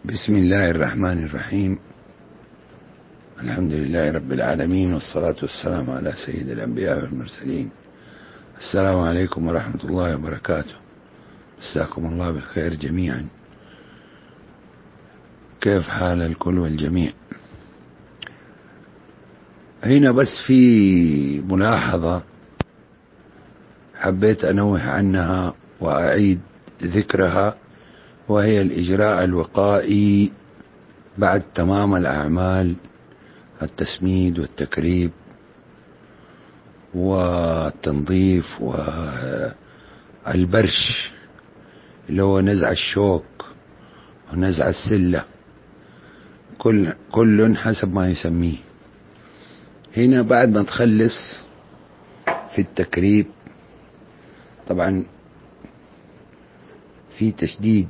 بسم الله الرحمن الرحيم. الحمد لله رب العالمين، والصلاة والسلام على سيد الأنبياء والمرسلين. السلام عليكم ورحمة الله وبركاته. مساكم الله بالخير جميعا. كيف حال الكل والجميع؟ هنا بس في ملاحظة حبيت أنوه عنها وأعيد ذكرها، وهي الإجراء الوقائي بعد تمام الأعمال، التسميد والتكريب والتنظيف والبرش اللي هو نزع الشوك ونزع السلة، كل حسب ما يسميه. هنا بعد ما تخلص في التكريب، طبعا في تشديد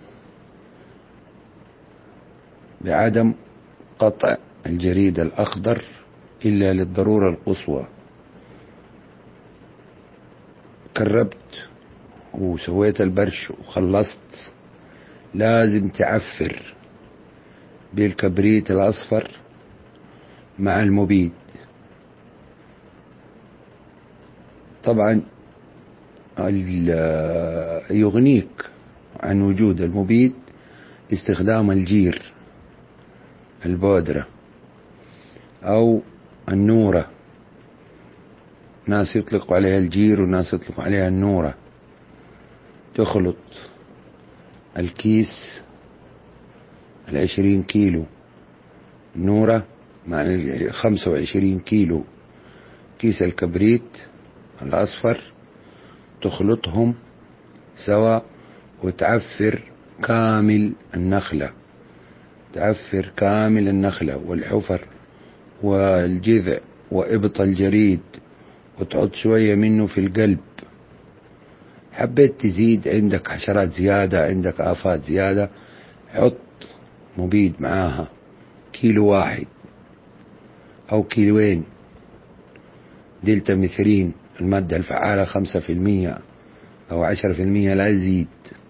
بعدم قطع الجريد الأخضر إلا للضرورة القصوى. كربت وسويت البرش وخلصت، لازم تعفر بالكبريت الأصفر مع المبيد. طبعا يغنيك عن وجود المبيد استخدام الجير، البودرة أو النورة، ناس يطلق عليها الجير وناس يطلق عليها النورة. تخلط الكيس 20 كيلو نورة مع 25 كيلو كيس الكبريت الأصفر، تخلطهم سوا وتعفر كامل النخلة، تعفر كامل النخلة والحفر والجذع وإبط الجريد، وتحط شوية منه في القلب. حبيت تزيد، عندك حشرات زيادة، عندك آفات زيادة، حط مبيد معاها 1 كيلو أو 2 كيلو دلتا ميثرين، المادة الفعالة 5% أو 10%، لا يزيد.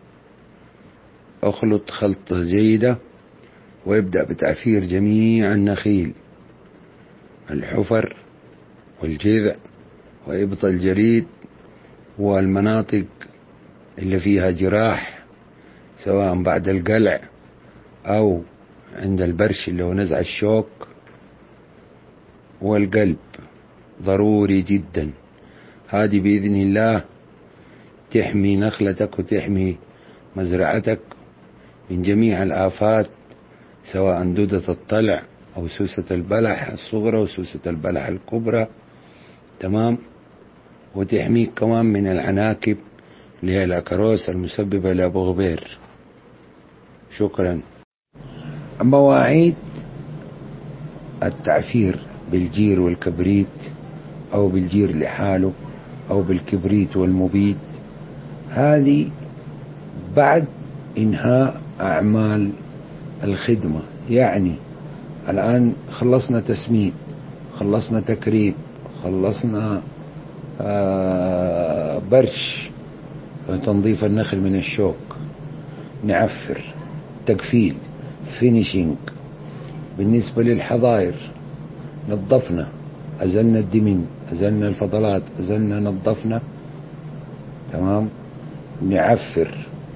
اخلط خلطة جيدة وابدأ بتعفير جميع النخيل، الحفر والجذع وإبط الجريد والمناطق اللي فيها جراح، سواء بعد القلع أو عند البرش اللي هو نزع الشوك والقلب. ضروري جدا. هذه بإذن الله تحمي نخلتك وتحمي مزرعتك من جميع الآفات، سواء دودة الطلع أو سوسة البلح الصغرى وسوسة البلح الكبرى، تمام. وتحميك كمان من العناكب اللي هي الأكروس المسببة لأبو غبير. شكرا. مواعيد التعفير بالجير والكبريت أو بالجير لحاله أو بالكبريت والمبيد، هذه بعد إنهاء أعمال الخدمة. يعني الآن خلصنا تسميد، خلصنا تكريب، خلصنا برش تنظيف النخل من الشوك، نعفر، تقفيل، فينيشينج. بالنسبة للحظائر نظفنا، أزلنا الدمن، أزلنا الفضلات، أزلنا نظفنا، تمام. نعفر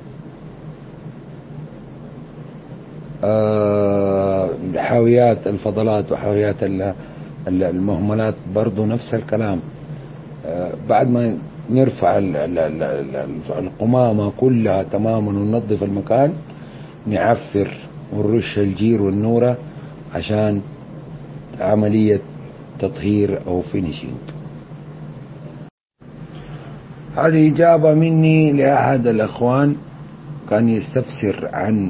حاويات الفضلات وحاويات المهملات برضو نفس الكلام. بعد ما نرفع القمامة كلها تماما وننظف المكان، نعفر ونرش الجير والنورة عشان عملية تطهير أو فينيشينج. هذه إجابة مني لأحد الأخوان كان يستفسر عن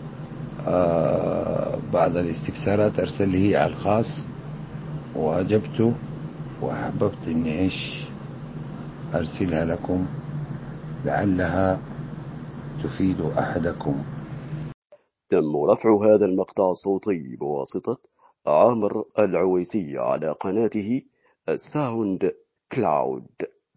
بعض الاستفسارات، أرسل لي على الخاص وأجبته، وأحببت إني أرسلها لكم لعلها تفيد أحدكم. تم رفع هذا المقطع الصوتي بواسطة عامر العويسي على قناته الساوند كلاود.